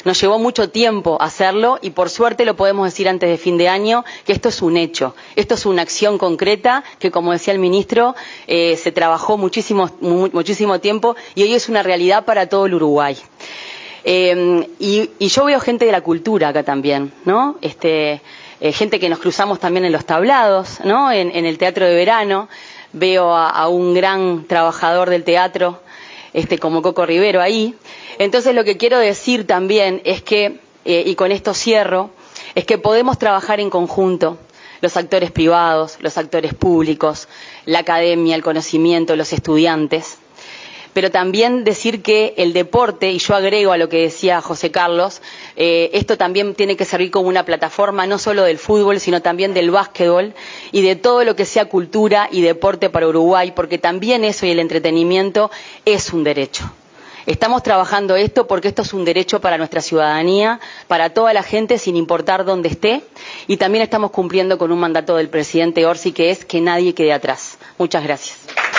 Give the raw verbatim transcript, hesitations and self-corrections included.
Nos llevó mucho tiempo hacerlo y por suerte lo podemos decir antes de fin de año, que esto es un hecho, esto es una acción concreta que, como decía el ministro, eh, se trabajó muchísimo, mu muchísimo tiempo y hoy es una realidad para todo el Uruguay. Eh, y, y yo veo gente de la cultura acá también, ¿no? Este, eh, gente que nos cruzamos también en los tablados, ¿no? En, en el teatro de verano. Veo a, a un gran trabajador del teatro, este, como Coco Rivero ahí. Entonces lo que quiero decir también es que, eh, y con esto cierro, es que podemos trabajar en conjunto, los actores privados, los actores públicos, la academia, el conocimiento, los estudiantes. Pero también decir que el deporte, y yo agrego a lo que decía José Carlos, eh, esto también tiene que servir como una plataforma no solo del fútbol, sino también del básquetbol y de todo lo que sea cultura y deporte para Uruguay, porque también eso y el entretenimiento es un derecho. Estamos trabajando esto porque esto es un derecho para nuestra ciudadanía, para toda la gente, sin importar dónde esté, y también estamos cumpliendo con un mandato del presidente Orsi, que es que nadie quede atrás. Muchas gracias.